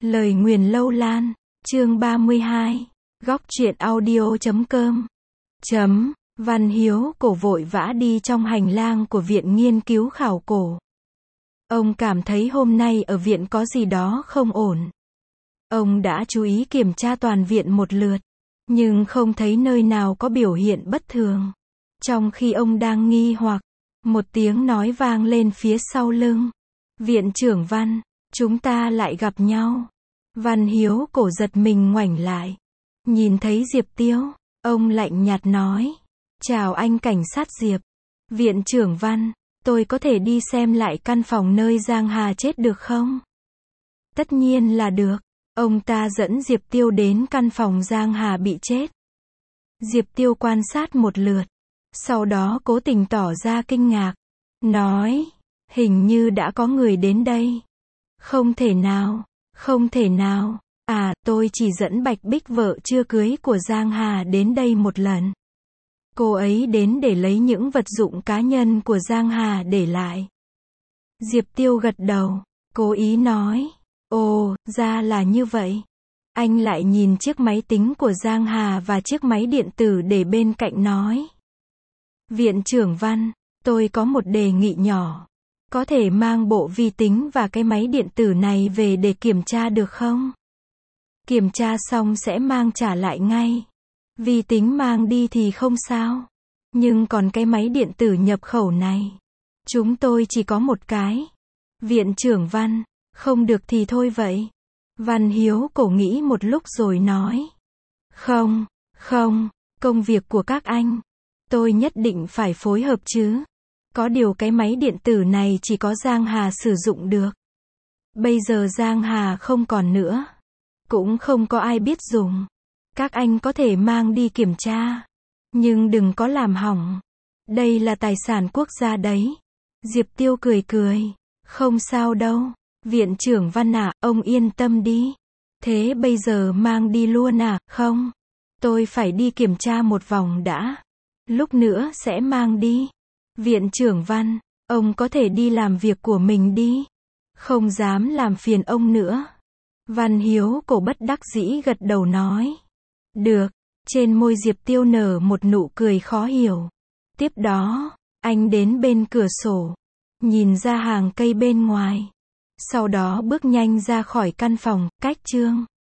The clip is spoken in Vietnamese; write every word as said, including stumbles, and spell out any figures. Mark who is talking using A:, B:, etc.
A: Lời nguyền lâu lan, chương ba mươi hai, góc truyện audio chấm com. Chấm, Văn Hiếu Cổ vội vã đi trong hành lang của viện nghiên cứu khảo cổ. Ông cảm thấy hôm nay ở viện có gì đó không ổn. Ông đã chú ý kiểm tra toàn viện một lượt, nhưng không thấy nơi nào có biểu hiện bất thường. Trong khi ông đang nghi hoặc, một tiếng nói vang lên phía sau lưng. Viện trưởng Văn, chúng ta lại gặp nhau. Văn Hiếu Cổ giật mình ngoảnh lại. Nhìn thấy Diệp Tiêu, ông lạnh nhạt nói. Chào anh cảnh sát Diệp. Viện trưởng Văn, tôi có thể đi xem lại căn phòng nơi Giang Hà chết được không? Tất nhiên là được. Ông ta dẫn Diệp Tiêu đến căn phòng Giang Hà bị chết. Diệp Tiêu quan sát một lượt, sau đó cố tình tỏ ra kinh ngạc, nói, hình như đã có người đến đây. Không thể nào, không thể nào, à, tôi chỉ dẫn Bạch Bích vợ chưa cưới của Giang Hà đến đây một lần. Cô ấy đến để lấy những vật dụng cá nhân của Giang Hà để lại. Diệp Tiêu gật đầu, cố ý nói, ồ, ra là như vậy. Anh lại nhìn chiếc máy tính của Giang Hà và chiếc máy điện tử để bên cạnh nói. Viện trưởng Văn, tôi có một đề nghị nhỏ. Có thể mang bộ vi tính và cái máy điện tử này về để kiểm tra được không? Kiểm tra xong sẽ mang trả lại ngay. Vi tính mang đi thì không sao. Nhưng còn cái máy điện tử nhập khẩu này, chúng tôi chỉ có một cái. Viện trưởng Văn, không được thì thôi vậy. Văn Hiếu Cổ nghĩ một lúc rồi nói. Không, không, công việc của các anh. Tôi nhất định phải phối hợp chứ. Có điều cái máy điện tử này chỉ có Giang Hà sử dụng được. Bây giờ Giang Hà không còn nữa. Cũng không có ai biết dùng. Các anh có thể mang đi kiểm tra. Nhưng đừng có làm hỏng. Đây là tài sản quốc gia đấy. Diệp Tiêu cười cười. Không sao đâu. Viện trưởng Văn à, ông yên tâm đi. Thế bây giờ mang đi luôn à? Không. Tôi phải đi kiểm tra một vòng đã. Lúc nữa sẽ mang đi. Viện trưởng Văn, ông có thể đi làm việc của mình đi. Không dám làm phiền ông nữa. Văn Hiếu Cổ bất đắc dĩ gật đầu nói. Được. Trên môi Diệp Tiêu nở một nụ cười khó hiểu. Tiếp đó, anh đến bên cửa sổ, nhìn ra hàng cây bên ngoài. Sau đó bước nhanh ra khỏi căn phòng, cách chương.